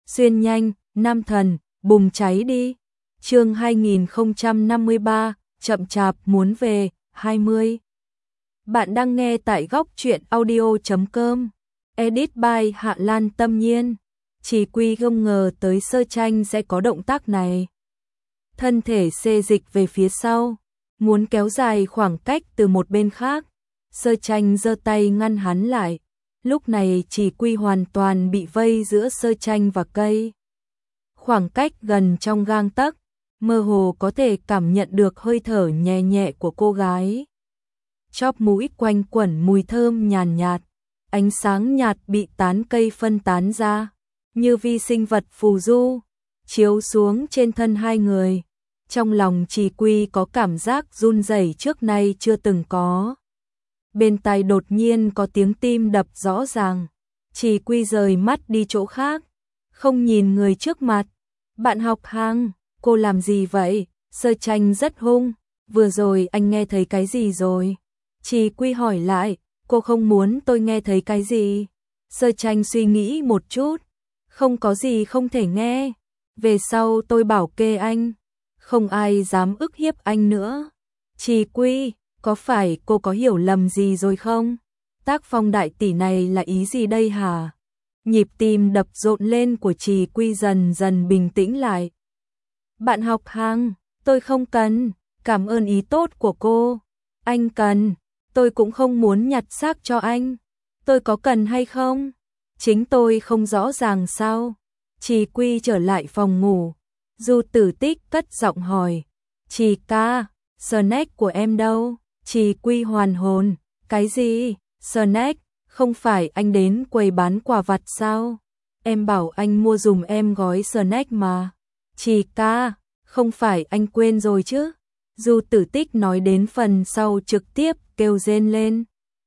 xuyên nhanh, nam thần, bùng cháy đi. Chương 2053, chậm chạp muốn về, 20. Bạn đang nghe tại góc truyện audio.com. Edit by Hạ Lan Tâm Nhiên. Chỉ Quy không ngờ tới Sơ Tranh sẽ có động tác này. Thân thể xê dịch về phía sau, muốn kéo dài khoảng cách từ một bên khác. Sơ Tranh giơ tay ngăn hắn lại. Lúc này Chỉ Quy hoàn toàn bị vây giữa Sơ Tranh và cây. Khoảng cách gần trong gang tấc, mơ hồ có thể cảm nhận được hơi thở nhẹ nhẹ của cô gái. Chóp mũi quanh quẩn mùi thơm nhàn nhạt, ánh sáng nhạt bị tán cây phân tán ra, như vi sinh vật phù du, chiếu xuống trên thân hai người. Trong lòng Chỉ Quy có cảm giác run rẩy trước nay chưa từng có. Bên tai đột nhiên có tiếng tim đập rõ ràng. Chỉ Quy rời mắt đi chỗ khác, không nhìn người trước mặt. Bạn học hàng, cô làm gì vậy? Sơ Tranh rất hung. Vừa rồi anh nghe thấy cái gì rồi? Chỉ Quy hỏi lại. Cô không muốn tôi nghe thấy cái gì? Sơ Tranh suy nghĩ một chút. Không có gì không thể nghe. Về sau tôi bảo kê anh. Không ai dám ức hiếp anh nữa. Chỉ Quy, có phải cô có hiểu lầm gì rồi không? Tác phong đại tỷ này là ý gì đây hả? Nhịp tim đập rộn lên của Chỉ Quy dần dần bình tĩnh lại. Bạn học hàng, tôi không cần, cảm ơn ý tốt của cô. Anh cần, tôi cũng không muốn nhặt xác cho anh. Tôi có cần hay không? Chính tôi không rõ ràng sao? Chỉ Quy trở lại phòng ngủ. Du Tử Tích cất giọng hỏi. Chỉ ca, snack của em đâu? Chỉ Quy hoàn hồn. Cái gì? Snack? Không phải anh đến quầy bán quà vặt sao? Em bảo anh mua giùm em gói snack mà. Chỉ ca, không phải anh quên rồi chứ? Du Tử Tích nói đến phần sau trực tiếp kêu rên lên.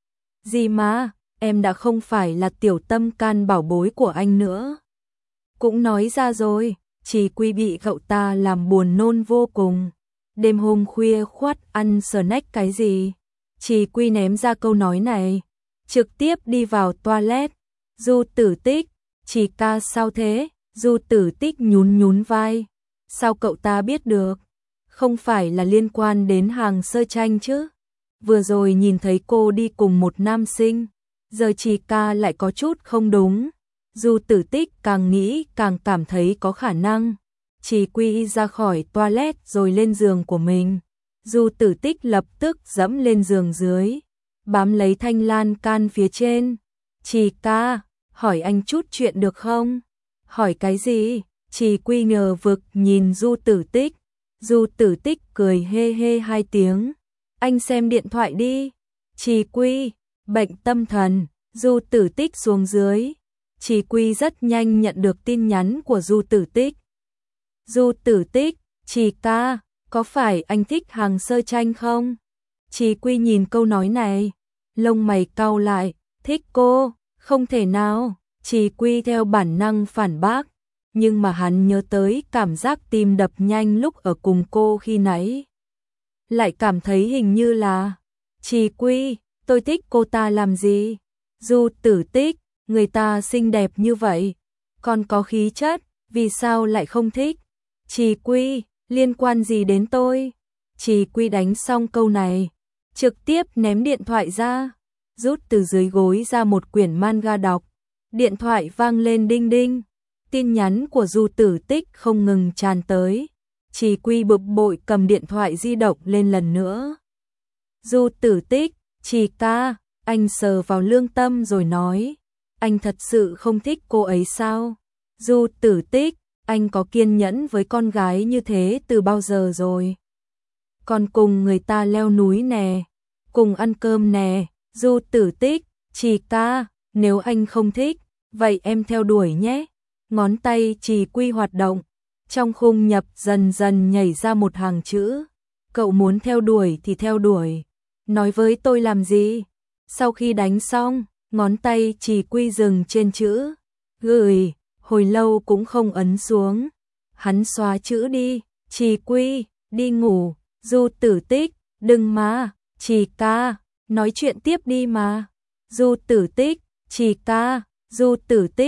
Gì mà, em đã không phải là tiểu tâm can bảo bối của anh nữa. Cũng nói ra rồi, Chỉ Quy bị cậu ta làm buồn nôn vô cùng. Đêm hôm khuya khoắt ăn snack cái gì? Chỉ Quy ném ra câu nói này, trực tiếp đi vào toilet. Du Tử Tích, Chỉ ca sao thế? Du Tử Tích nhún nhún vai. Sao cậu ta biết được? Không phải là liên quan đến hàng Sơ Tranh chứ? Vừa rồi nhìn thấy cô đi cùng một nam sinh, giờ Chỉ ca lại có chút không đúng. Du Tử Tích càng nghĩ càng cảm thấy có khả năng. Chỉ Quy ra khỏi toilet rồi lên giường của mình. Du Tử Tích lập tức dẫm lên giường dưới, bám lấy thanh lan can phía trên. Chỉ ca, hỏi anh chút chuyện được không? Hỏi cái gì? Chỉ Quy ngờ vực nhìn Du Tử Tích. Du Tử Tích cười hê hê hai tiếng. Anh xem điện thoại đi. Chỉ Quy, bệnh tâm thần. Du Tử Tích xuống dưới. Chỉ Quy rất nhanh nhận được tin nhắn của Du Tử Tích. Du Tử Tích, Chỉ ca, có phải anh thích hàng Sơ Tranh không? Chỉ Quy nhìn câu nói này, lông mày cau lại. Thích cô? Không thể nào. Chỉ Quy theo bản năng phản bác. Nhưng mà hắn nhớ tới cảm giác tim đập nhanh lúc ở cùng cô khi nãy. Lại cảm thấy hình như là Chỉ Quy, tôi thích cô ta làm gì? Du Tử Tích, người ta xinh đẹp như vậy, còn có khí chất, vì sao lại không thích? Chỉ Quy, liên quan gì đến tôi? Chỉ Quy đánh xong câu này, trực tiếp ném điện thoại ra, rút từ dưới gối ra một quyển manga đọc. Điện thoại vang lên đinh đinh. Tin nhắn của Du Tử Tích không ngừng tràn tới. Chỉ Quy bực bội cầm điện thoại di động lên lần nữa. Du Tử Tích, Chỉ ca, anh sờ vào lương tâm rồi nói. Anh thật sự không thích cô ấy sao? Du Tử Tích, anh có kiên nhẫn với con gái như thế từ bao giờ rồi? Còn cùng người ta leo núi nè, cùng ăn cơm nè. Du Tử Tích, Chỉ ca, nếu anh không thích, vậy em theo đuổi nhé. Ngón tay Chỉ Quy hoạt động, trong khung nhập dần dần nhảy ra một hàng chữ. Cậu muốn theo đuổi thì theo đuổi, nói với tôi làm gì? Sau khi đánh xong, ngón tay Chỉ Quy dừng trên chữ gửi, hồi lâu cũng không ấn xuống. Hắn xóa chữ đi. Chỉ Quy, đi ngủ. Du Tử Tích, đừng mà. Chỉ ca, nói chuyện tiếp đi mà. Du Tử Tích, Chỉ ca. Du Tử Tích,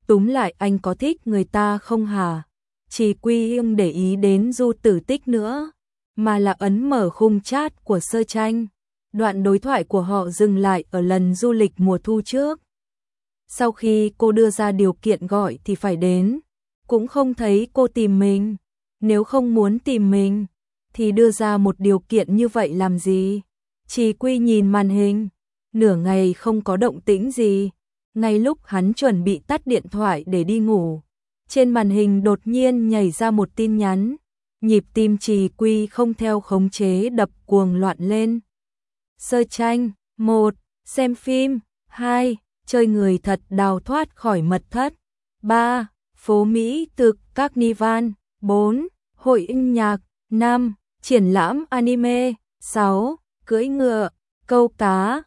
túm lại anh có thích người ta không hả? Chỉ Quy không để ý đến Du Tử Tích nữa, mà là ấn mở khung chat của Sơ Tranh. Đoạn đối thoại của họ dừng lại ở lần du lịch mùa thu trước. Sau khi cô đưa ra điều kiện gọi thì phải đến, cũng không thấy cô tìm mình. Nếu không muốn tìm mình, thì đưa ra một điều kiện như vậy làm gì? Chỉ Quy nhìn màn hình, nửa ngày không có động tĩnh gì. Ngay lúc hắn chuẩn bị tắt điện thoại để đi ngủ, trên màn hình đột nhiên nhảy ra một tin nhắn. Nhịp tim Chỉ Quy không theo khống chế đập cuồng loạn lên. Sơ Tranh, 1. Xem phim. 2. Chơi người thật đào thoát khỏi mật thất. 3. Phố Mỹ thực Carnival. 4. Hội âm nhạc. 5. Triển lãm anime. 6. Cưỡi ngựa, câu cá.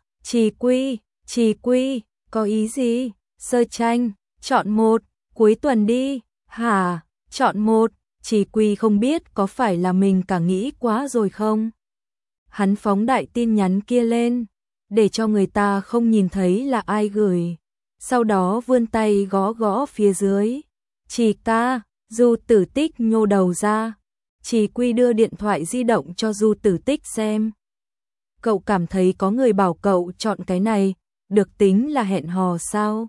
Chỉ Quy, có ý gì? Sơ Tranh, chọn 1. Cuối tuần đi. Hả? Chọn 1. Chỉ Quy không biết có phải là mình cả nghĩ quá rồi không? Hắn phóng đại tin nhắn kia lên, để cho người ta không nhìn thấy là ai gửi. Sau đó vươn tay gõ gõ phía dưới. Chỉ ca, Du Tử Tích nhô đầu ra. Chỉ Quy đưa điện thoại di động cho Du Tử Tích xem. Cậu cảm thấy có người bảo cậu chọn cái này, được tính là hẹn hò sao?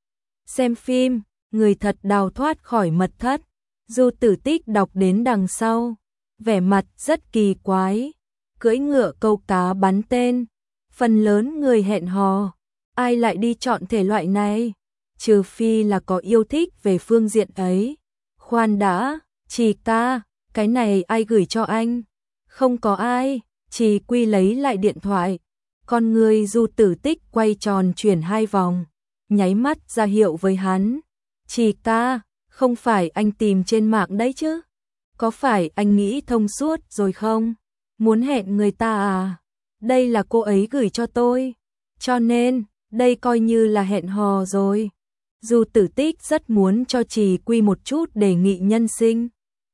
Xem phim, người thật đào thoát khỏi mật thất. Du Tử Tích đọc đến đằng sau, vẻ mặt rất kỳ quái. Cưỡi ngựa câu cá bắn tên, phần lớn người hẹn hò, ai lại đi chọn thể loại này? Trừ phi là có yêu thích về phương diện ấy. Khoan đã, Chỉ ca, cái này ai gửi cho anh? Không có ai. Chỉ Quy lấy lại điện thoại, con người Du Tử Tích quay tròn chuyển 2 vòng, nháy mắt ra hiệu với hắn. Chỉ ca, không phải anh tìm trên mạng đấy chứ? Có phải anh nghĩ thông suốt rồi không? Muốn hẹn người ta à? Đây là cô ấy gửi cho tôi, cho nên đây coi như là hẹn hò rồi. Du Tử Tích rất muốn cho Chỉ Quy một chút đề nghị nhân sinh,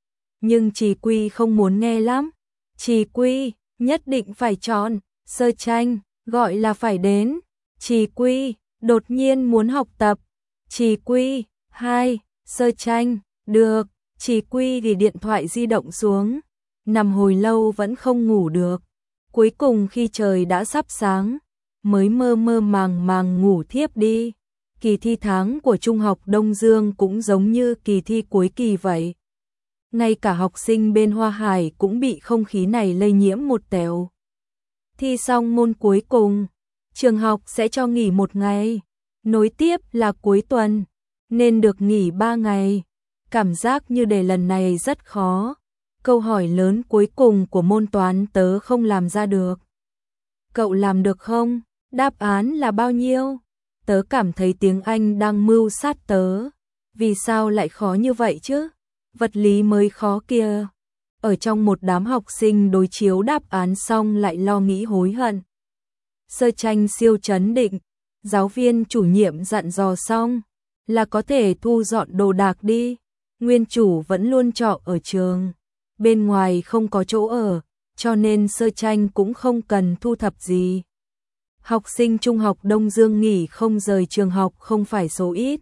nhưng Chỉ Quy không muốn nghe lắm. Chỉ Quy, nhất định phải chọn. Sơ Tranh, gọi là phải đến. Chỉ Quy, đột nhiên muốn học tập. Chỉ Quy, 2. Sơ Tranh, được. Chỉ Quy ghi điện thoại di động xuống, nằm hồi lâu vẫn không ngủ được. Cuối cùng khi trời đã sắp sáng, mới mơ mơ màng màng ngủ thiếp đi. Kỳ thi tháng của Trung học Đông Dương cũng giống như kỳ thi cuối kỳ vậy. Ngay cả học sinh bên Hoa Hải cũng bị không khí này lây nhiễm một tẹo. Thi xong môn cuối cùng, trường học sẽ cho nghỉ 1 ngày, nối tiếp là cuối tuần, nên được nghỉ 3 ngày. Cảm giác như đề lần này rất khó. Câu hỏi lớn cuối cùng của môn toán tớ không làm ra được. Cậu làm được không? Đáp án là bao nhiêu? Tớ cảm thấy tiếng Anh đang mưu sát tớ. Vì sao lại khó như vậy chứ? Vật lý mới khó kia. Ở trong một đám học sinh đối chiếu đáp án xong lại lo nghĩ hối hận. Sơ Tranh siêu trấn định. Giáo viên chủ nhiệm dặn dò xong là có thể thu dọn đồ đạc đi. Nguyên chủ vẫn luôn trọ ở trường, bên ngoài không có chỗ ở, cho nên Sơ Tranh cũng không cần thu thập gì. Học sinh Trung học Đông Dương nghỉ không rời trường học không phải số ít,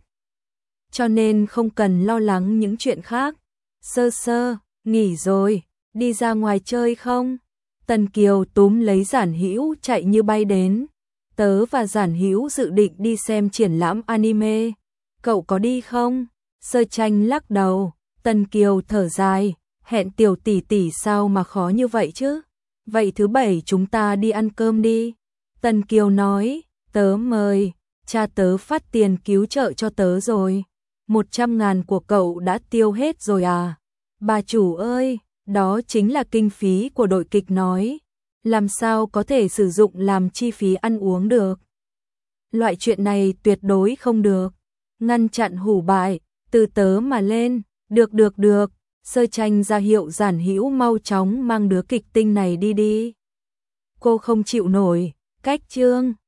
cho nên không cần lo lắng những chuyện khác. Sơ, nghỉ rồi, đi ra ngoài chơi không? Tần Kiều túm lấy Giản Hữu chạy như bay đến. Tớ và Giản Hữu dự định đi xem triển lãm anime. Cậu có đi không? Sơ Tranh lắc đầu. Tần Kiều thở dài. Hẹn Tiểu tỷ tỷ sao mà khó như vậy chứ? Vậy thứ Bảy chúng ta đi ăn cơm đi. Tần Kiều nói. Tớ mời. Cha tớ phát tiền cứu trợ cho tớ rồi. 100.000 của cậu đã tiêu hết rồi à? Bà chủ ơi, đó chính là kinh phí của đội kịch nói. Làm sao có thể sử dụng làm chi phí ăn uống được? Loại chuyện này tuyệt đối không được. Ngăn chặn hủ bại, từ tớ mà lên. Được. Sơ Tranh ra hiệu Giản Hữu mau chóng mang đứa kịch tinh này đi. Cô không chịu nổi. Cách chương